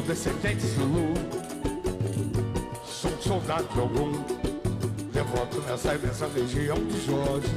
descendente Zulu. Sou soldado de algum, devoto nessa imensa legião de Jorge.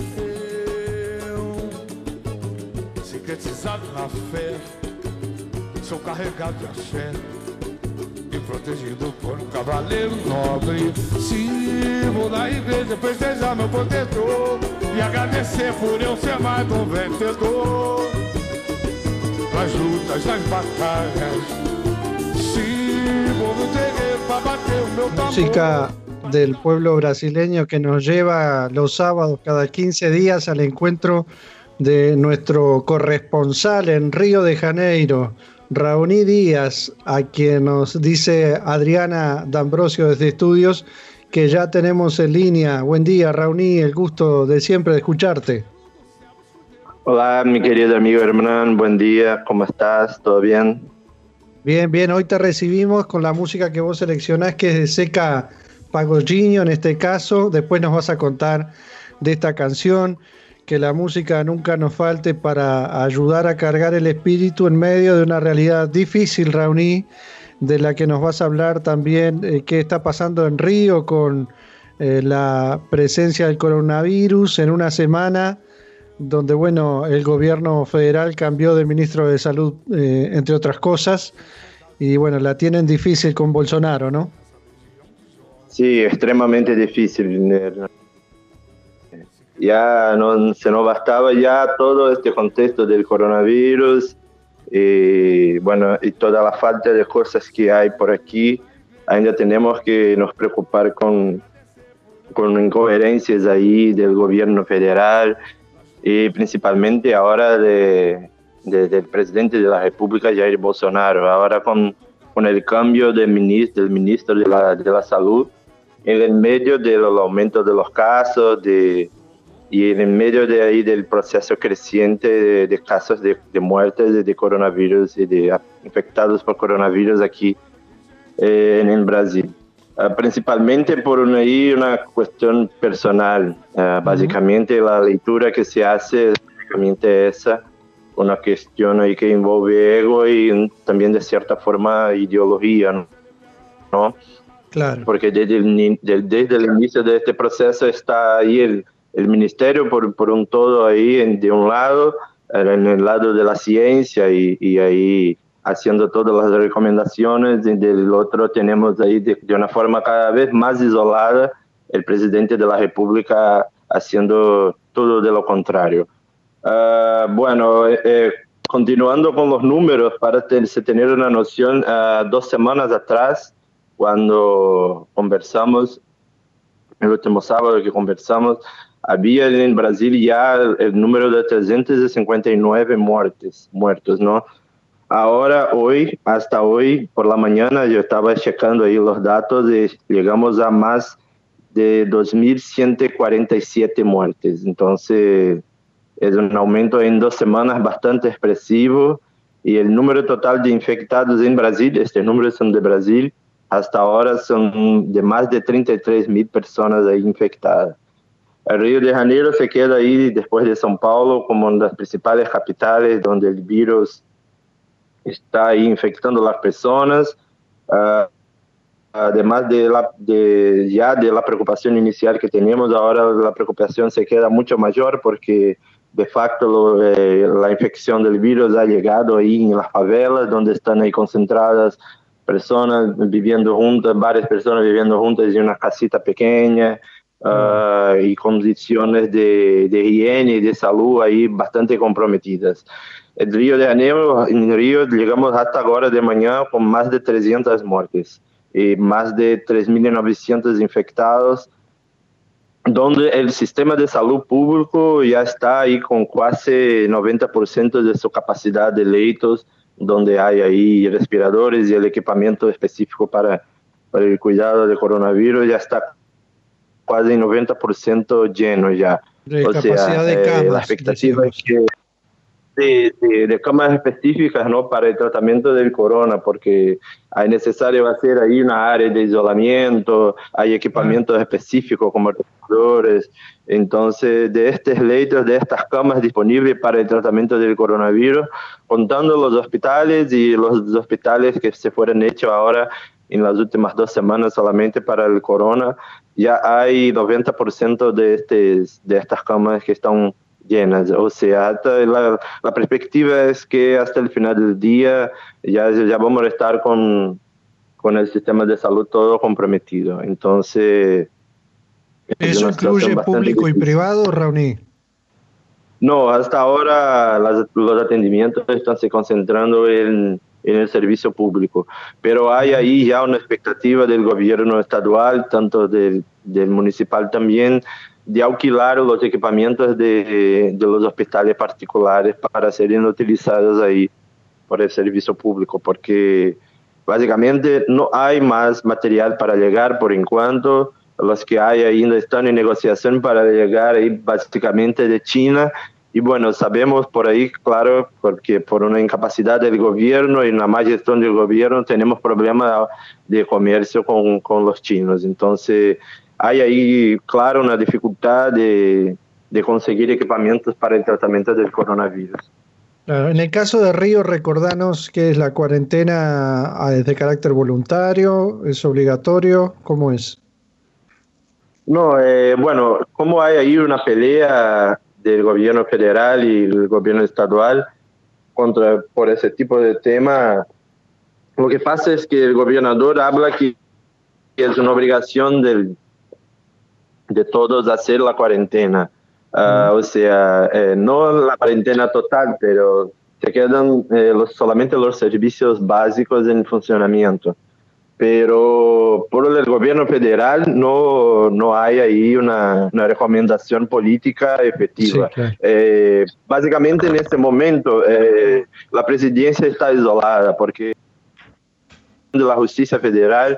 Eu, sintetizado na fé, sou carregado de axé e protegido por um cavaleiro nobre. Sirvo na igreja, festejar meu protetor e agradecer por eu ser mais um vencedor. Nas lutas, nas batalhas, sirvo no terreiro para bater o meu tambor. Música del pueblo brasileño que nos lleva los sábados cada 15 días al encuentro de nuestro corresponsal en Río de Janeiro, Raoni Díaz, a quien nos dice Adriana D'Ambrosio desde Estudios que ya tenemos en línea. Buen día, Raoni, el gusto de siempre de escucharte. Hola, mi querido amigo Hernán, buen día, ¿cómo estás? ¿Todo bien? Bien, bien, hoy te recibimos con la música que vos seleccionás, que es de Zeca Pagodinho en este caso. Después nos vas a contar de esta canción. Que la música nunca nos falte para ayudar a cargar el espíritu en medio de una realidad difícil, Raoni, de la que nos vas a hablar también, qué está pasando en Río con la presencia del coronavirus en una semana donde, bueno, el gobierno federal cambió de ministro de Salud, entre otras cosas, y bueno, la tienen difícil con Bolsonaro, ¿no? Sí, extremadamente difícil. Ya no se nos bastaba ya todo este contexto del coronavirus y bueno, y toda la falta de cosas que hay por aquí. Ainda tenemos que nos preocupar con incoherencias ahí del gobierno federal y principalmente ahora del presidente de la República, Jair Bolsonaro. Ahora con el cambio del ministro de la Salud, en el medio del aumento de los casos, y en medio de ahí del proceso creciente de casos de muertes de coronavirus y de infectados por coronavirus aquí en el Brasil. Principalmente por una cuestión personal. Básicamente la lectura que se hace es básicamente esa, una cuestión ahí que envuelve ego y también de cierta forma ideología, ¿no? Claro. Porque desde el inicio de este proceso está ahí el ministerio por un todo ahí de un lado, en el lado de la ciencia y ahí haciendo todas las recomendaciones, y del otro tenemos ahí de una forma cada vez más isolada el presidente de la República haciendo todo de lo contrario. Bueno, continuando con los números, para tener una noción, 2 semanas atrás, cuando conversamos, el último sábado que conversamos, había en Brasil ya el número de 359 muertos, ¿no? Ahora, hasta hoy, por la mañana, yo estaba checando ahí los datos y llegamos a más de 2.147 muertes. Entonces, es un aumento en 2 semanas bastante expresivo. Y el número total de infectados en Brasil, estos números son de Brasil, hasta ahora son de más de 33.000 personas ahí infectadas. El Río de Janeiro se queda ahí después de São Paulo como una de las principales capitales donde el virus está ahí infectando a las personas. Además de la preocupación inicial que teníamos, ahora la preocupación se queda mucho mayor porque de facto la infección del virus ha llegado ahí en las favelas donde están ahí concentradas personas viviendo juntas, varias personas viviendo juntas en una casita pequeña. Y condiciones de higiene y de salud ahí bastante comprometidas. En Río de Janeiro llegamos hasta ahora de mañana con más de 300 muertes y más de 3.900 infectados, donde el sistema de salud público ya está ahí con casi 90% de su capacidad de leitos, donde hay ahí respiradores y el equipamiento específico para el cuidado del coronavirus ya está casi 90% lleno ya. O sea, de camas, la expectativa es que de camas específicas, ¿no?, para el tratamiento del corona, porque es necesario hacer ahí una área de aislamiento, hay equipamientos específicos como respiradores. Entonces, de estos leitos, de estas camas disponibles para el tratamiento del coronavirus, contando los hospitales y los hospitales que se fueron hechos ahora en las últimas 2 semanas solamente para el corona, ya hay 90% de estas camas que están llenas. O sea, la perspectiva es que hasta el final del día ya vamos a estar con el sistema de salud todo comprometido. Entonces, ¿eso incluye público y privado, Raoni? No, hasta ahora los atendimientos están se concentrando en el servicio público, pero hay ahí ya una expectativa del gobierno estadual, tanto del municipal también, de alquilar los equipamientos de los hospitales particulares para serem utilizados ahí por el servicio público, porque básicamente no hay más material para llegar por enquanto. Los que hay ainda están en negociación para llegar ahí básicamente de China. Y bueno, sabemos por ahí, claro, porque por una incapacidad del gobierno y una mala gestión del gobierno tenemos problemas de comercio con los chinos. Entonces, hay ahí, claro, una dificultad de conseguir equipamientos para el tratamiento del coronavirus. Claro, en el caso de Río, recordanos que es la cuarentena es de carácter voluntario, es obligatorio, ¿cómo es? No, bueno, como hay ahí una pelea del gobierno federal y el gobierno estadual por ese tipo de tema, lo que pasa es que el gobernador habla que es una obligación de todos hacer la cuarentena. O sea, no la cuarentena total, pero se quedan solamente los servicios básicos en funcionamiento. Pero por el gobierno federal no hay ahí una recomendación política efectiva. Sí, claro. Básicamente en este momento la presidencia está isolada porque de la justicia federal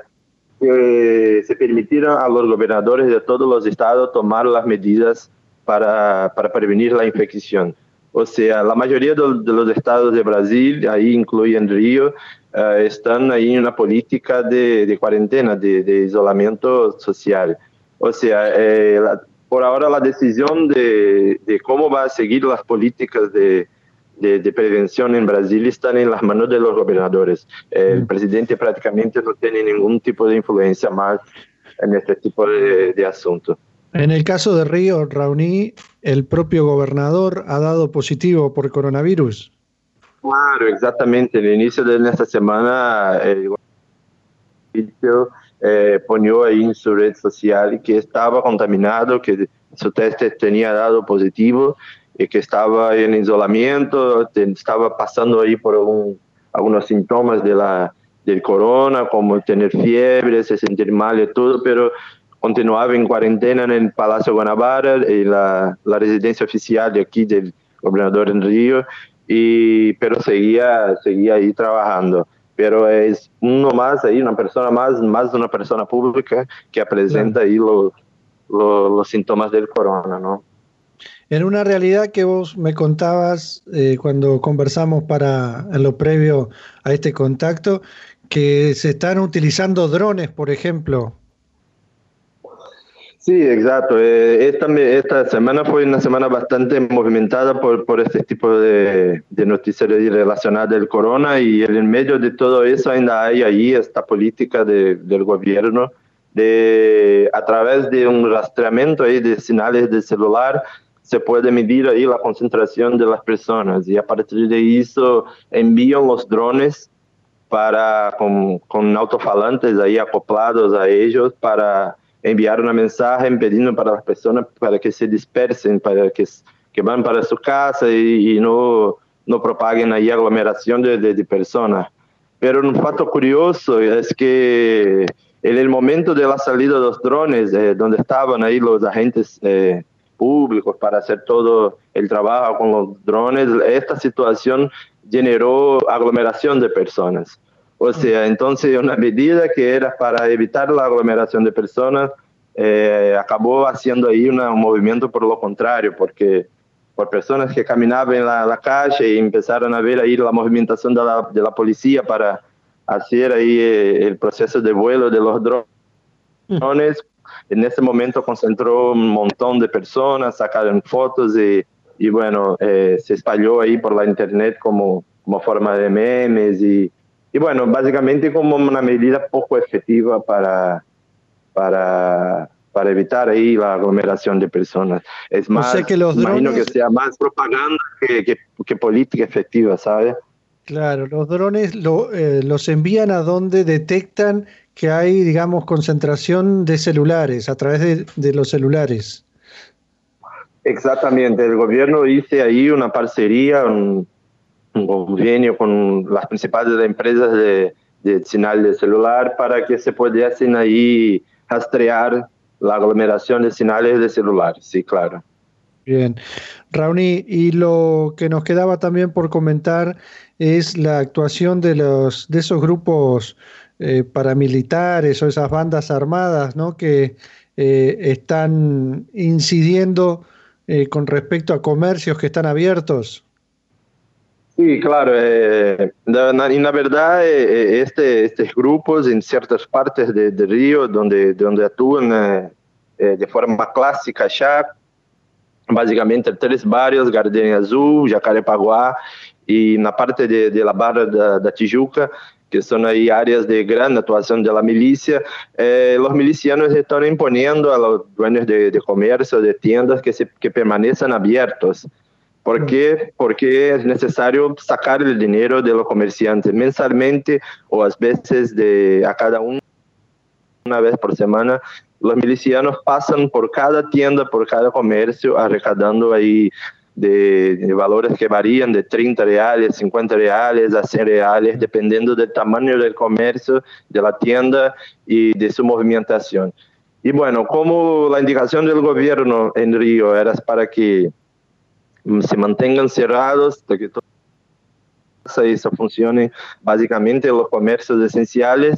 se permitieron a los gobernadores de todos los estados tomar las medidas para prevenir la infección. O sea, la mayoría de los estados de Brasil, ahí incluyen Río, están ahí en una política de cuarentena, de isolamiento social. O sea, por ahora la decisión de cómo va a seguir las políticas de prevención en Brasil están en las manos de los gobernadores. El presidente prácticamente no tiene ningún tipo de influencia más en este tipo de asuntos. En el caso de Río, Raoni, el propio gobernador ha dado positivo por coronavirus. Claro, exactamente. En el inicio de esta semana, el gobierno ponió ahí en su red social que estaba contaminado, que su teste tenía dado positivo y que estaba en isolamiento, estaba pasando ahí por algunos síntomas del corona, como tener fiebre, se sentir mal y todo, pero continuaba en cuarentena en el Palacio Guanabara, en la residencia oficial de aquí del gobernador en Río, pero seguía ahí trabajando. Pero es uno más ahí, una persona más una persona pública que presenta ahí los síntomas del corona, ¿no? En una realidad que vos me contabas cuando conversamos en lo previo a este contacto, que se están utilizando drones, por ejemplo. Sí, exacto. Esta semana fue una semana bastante movimentada por este tipo de noticias relacionadas al corona, y en medio de todo eso ainda hay ahí esta política del gobierno a través de un rastreamiento ahí de señales de celular se puede medir ahí la concentración de las personas, y a partir de eso envían los drones con altofalantes ahí acoplados a ellos para enviar una mensaje pidiendo para las personas para que se dispersen, para que van para su casa y no propaguen ahí aglomeración de personas. Pero un fato curioso es que en el momento de la salida de los drones, donde estaban ahí los agentes públicos para hacer todo el trabajo con los drones, esta situación generó aglomeración de personas. O sea, entonces una medida que era para evitar la aglomeración de personas acabó haciendo ahí un movimiento por lo contrario, porque por personas que caminaban en la calle y empezaron a ver ahí la movimentación de la policía para hacer ahí el proceso de vuelo de los drones. En ese momento concentró un montón de personas, sacaron fotos y bueno, se espalló ahí por la internet como como forma de memes y bueno, básicamente como una medida poco efectiva para evitar ahí la aglomeración de personas. Es O sea más, que los imagino que drones, sea más propaganda que política efectiva, ¿sabes? claro, los drones los envían a donde detectan que hay, digamos, concentración de celulares, a través de los celulares. Exactamente, el gobierno hizo ahí una parcería, un convenio con las principales empresas de señal de celular para que se pudiesen ahí rastrear la aglomeración de señales de celular, sí, claro. Bien. Raoni, y lo que nos quedaba también por comentar es la actuación de esos grupos paramilitares o esas bandas armadas, ¿no? Que están incidiendo con respecto a comercios que están abiertos. Sí, claro. Y la verdad, estos grupos en ciertas partes de Río, donde actúan de forma clásica ya, básicamente tres barrios, Gardenia Azul, Jacarepaguá y la parte de la Barra da Tijuca, que son ahí áreas de gran actuación de la milicia. Los milicianos están imponiendo a los dueños de comercio, de tiendas, que permanezcan abiertos. ¿Por qué? Porque es necesario sacar el dinero de los comerciantes mensualmente o a veces a cada uno una vez por semana. Los milicianos pasan por cada tienda, por cada comercio, arrecadando ahí de valores que varían de 30 reales, 50 reales a 100 reales, dependiendo del tamaño del comercio, de la tienda y de su movimentación. Y bueno, como la indicación del gobierno en Río era para que se mantengan cerrados, para que todo eso funcione básicamente los comercios esenciales,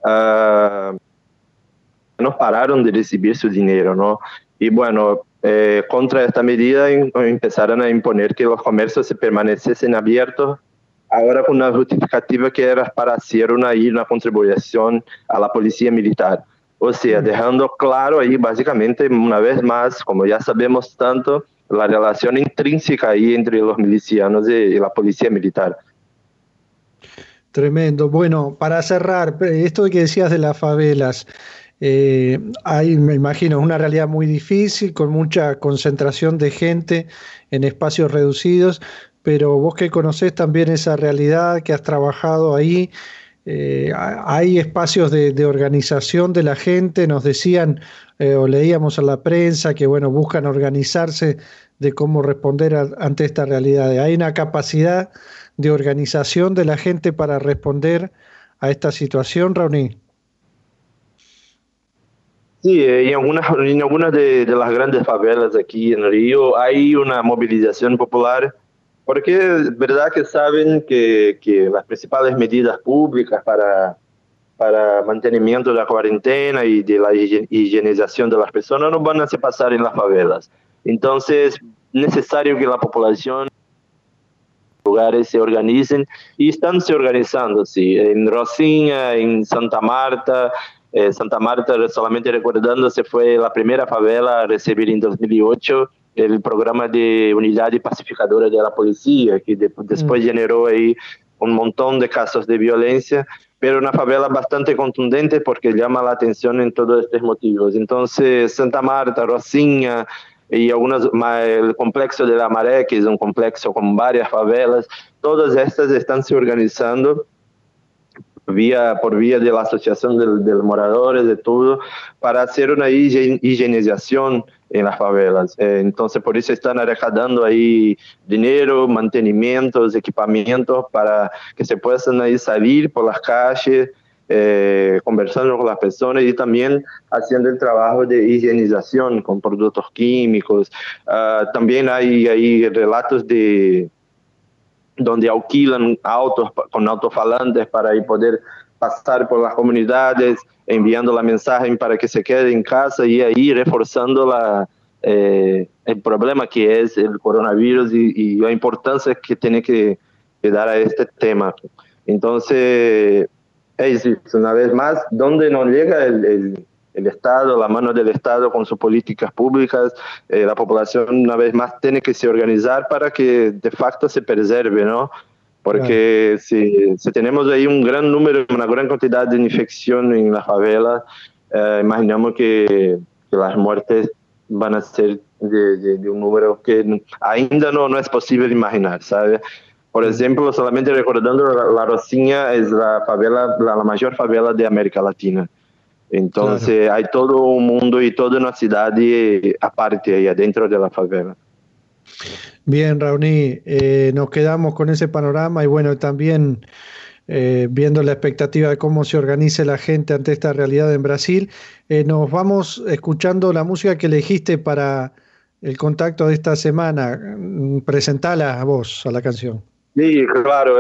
no pararon de recibir su dinero, ¿no? Y bueno, contra esta medida empezaron a imponer que los comercios se permaneciesen abiertos, ahora con una justificativa que era para hacer una contribución a la policía militar. O sea, dejando claro ahí básicamente una vez más, como ya sabemos tanto, la relación intrínseca ahí entre los milicianos y la policía militar. Tremendo. Bueno, para cerrar, esto que decías de las favelas, hay, me imagino, una realidad muy difícil, con mucha concentración de gente en espacios reducidos, pero vos que conocés también esa realidad, que has trabajado ahí, hay espacios de organización de la gente, nos decían o leíamos en la prensa que, bueno, buscan organizarse de cómo responder ante esta realidad. ¿Hay una capacidad de organización de la gente para responder a esta situación, Raoni? Sí, en algunas de las grandes favelas aquí en Río hay una movilización popular, porque es verdad que saben que las principales medidas públicas para mantenimiento de la cuarentena y de la higienización de las personas no van a se pasar en las favelas. Entonces, necesario que la población lugares se organicen y están se organizando, sí, en Rocinha, en Santa Marta. Santa Marta, solamente recordando, se fue la primera favela a recibir en 2008 el programa de unidad pacificadora de la policía, que después generó ahí un montón de casos de violencia, pero una favela bastante contundente porque llama la atención en todos estos motivos. Entonces, Santa Marta, Rocinha y el complejo de la Maré, que es un complejo con varias favelas, todas estas están se organizando por vía de la asociación de moradores, de todo, para hacer una higienización en las favelas. Entonces, por eso están arrecadando ahí dinero, mantenimientos, equipamientos, para que se puedan ahí salir por las calles, conversando con las personas y también haciendo el trabajo de higienización con productos químicos. También hay relatos donde alquilan autos con altofalantes para ahí poder pasar por las comunidades, enviando la mensaje para que se quede en casa y ahí reforzando el problema que es el coronavirus y la importancia que tiene que dar a este tema. Entonces, es una vez más, donde no llega el Estado, la mano del Estado con sus políticas públicas, la población una vez más tiene que se organizar para que de facto se preserve, ¿no? Porque si tenemos ahí un gran número, una gran cantidad de infección en la favela, imaginamos que las muertes van a ser de un número que ainda no es posible imaginar, ¿sabe? Por ejemplo, solamente recordando, La Rocinha es la mayor favela de América Latina. Entonces hay todo un mundo y toda una ciudad aparte ahí adentro de la favela. Bien, Raoni, nos quedamos con ese panorama y bueno, también viendo la expectativa de cómo se organice la gente ante esta realidad en Brasil. Nos vamos escuchando la música que elegiste para el contacto de esta semana. Presentala a vos, a la canción. Sí, claro.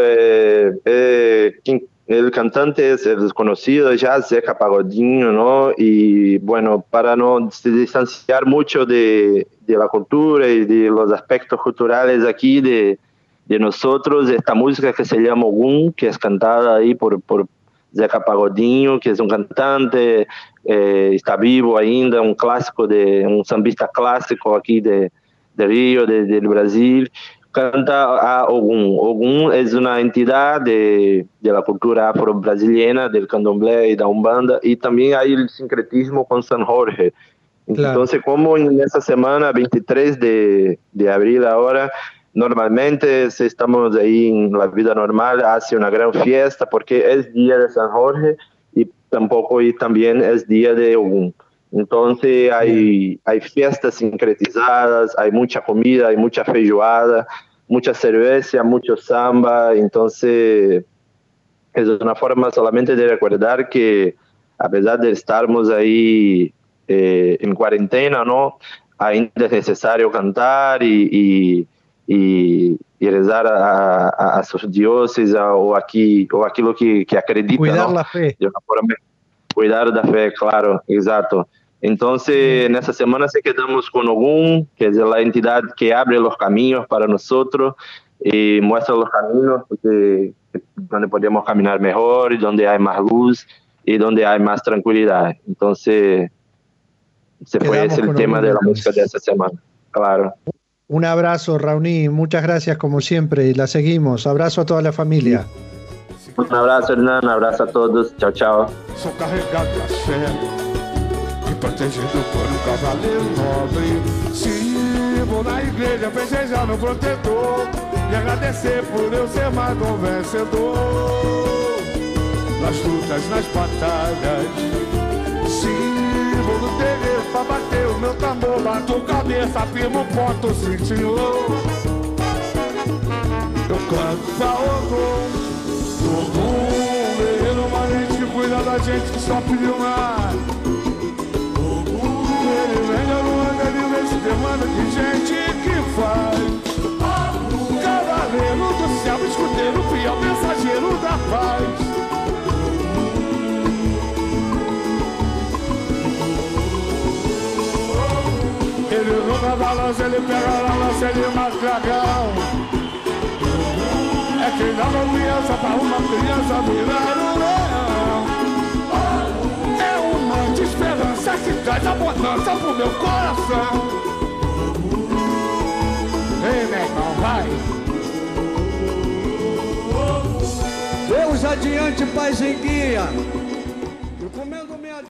El cantante es el desconocido ya, Zeca Pagodinho, ¿no? Y bueno, para no se distanciar mucho de la cultura y de los aspectos culturales aquí de nosotros, esta música que se llama Ogum, que es cantada ahí por Zeca Pagodinho, que es un cantante, está vivo ainda, un sambista clásico aquí de Río, del Brasil. Canta a Ogum. Ogum es una entidad de la cultura afro-brasileña, del candomblé y da Umbanda, y también hay el sincretismo con San Jorge. Entonces, como en esta semana, 23 de abril ahora, normalmente si estamos ahí en la vida normal, hace una gran fiesta, porque es día de San Jorge y también es día de Ogum. Entonces hay fiestas sincretizadas, hay mucha comida, hay mucha feijoada, mucha cerveza, mucho samba. Entonces es una forma solamente de recordar que a pesar de estarmos ahí en cuarentena, ¿no? Ainda es necesario cantar y rezar a sus dioses o aquello que acredita. Cuidar, ¿no? La fe. De una forma, cuidar la fe, claro, exacto. Entonces, en esta semana se quedamos con Ogum, que es la entidad que abre los caminos para nosotros y muestra los caminos donde podemos caminar mejor, y donde hay más luz y donde hay más tranquilidad. Entonces, ese fue el tema de la música de esta semana, claro. Un abrazo, Raoni, muchas gracias como siempre y la seguimos. Abrazo a toda la familia. Un abrazo, Hernán, un abrazo a todos. Chao, chao. Sou carregado de axé e protegido por um cavaleiro nobre. Sirvo na igreja, festejar no protetor e agradecer por eu ser mais um vencedor. Nas lutas, nas batalhas, sirvo no terreiro pra bater o meu tambor. Bato cabeça, firmo ponto, sim, senhor. Eu canto pra Ogum. Ogum, guerreiro valente, cuida da gente que só pediu mais. Ogum, ele vem da Luanda, ele vem se demanda de gente que faz. Ogum, cavaleiro do céu, escudeiro fiel, mensageiro da paz. Ele joga da lança, ele pega a lança, ele mata o dragão. É quem dá confiança pra uma criança virar um leão. É uma de esperança que traz a bonança pro meu coração. Ei, meu irmão, vai. Deus adiante, paz em guia.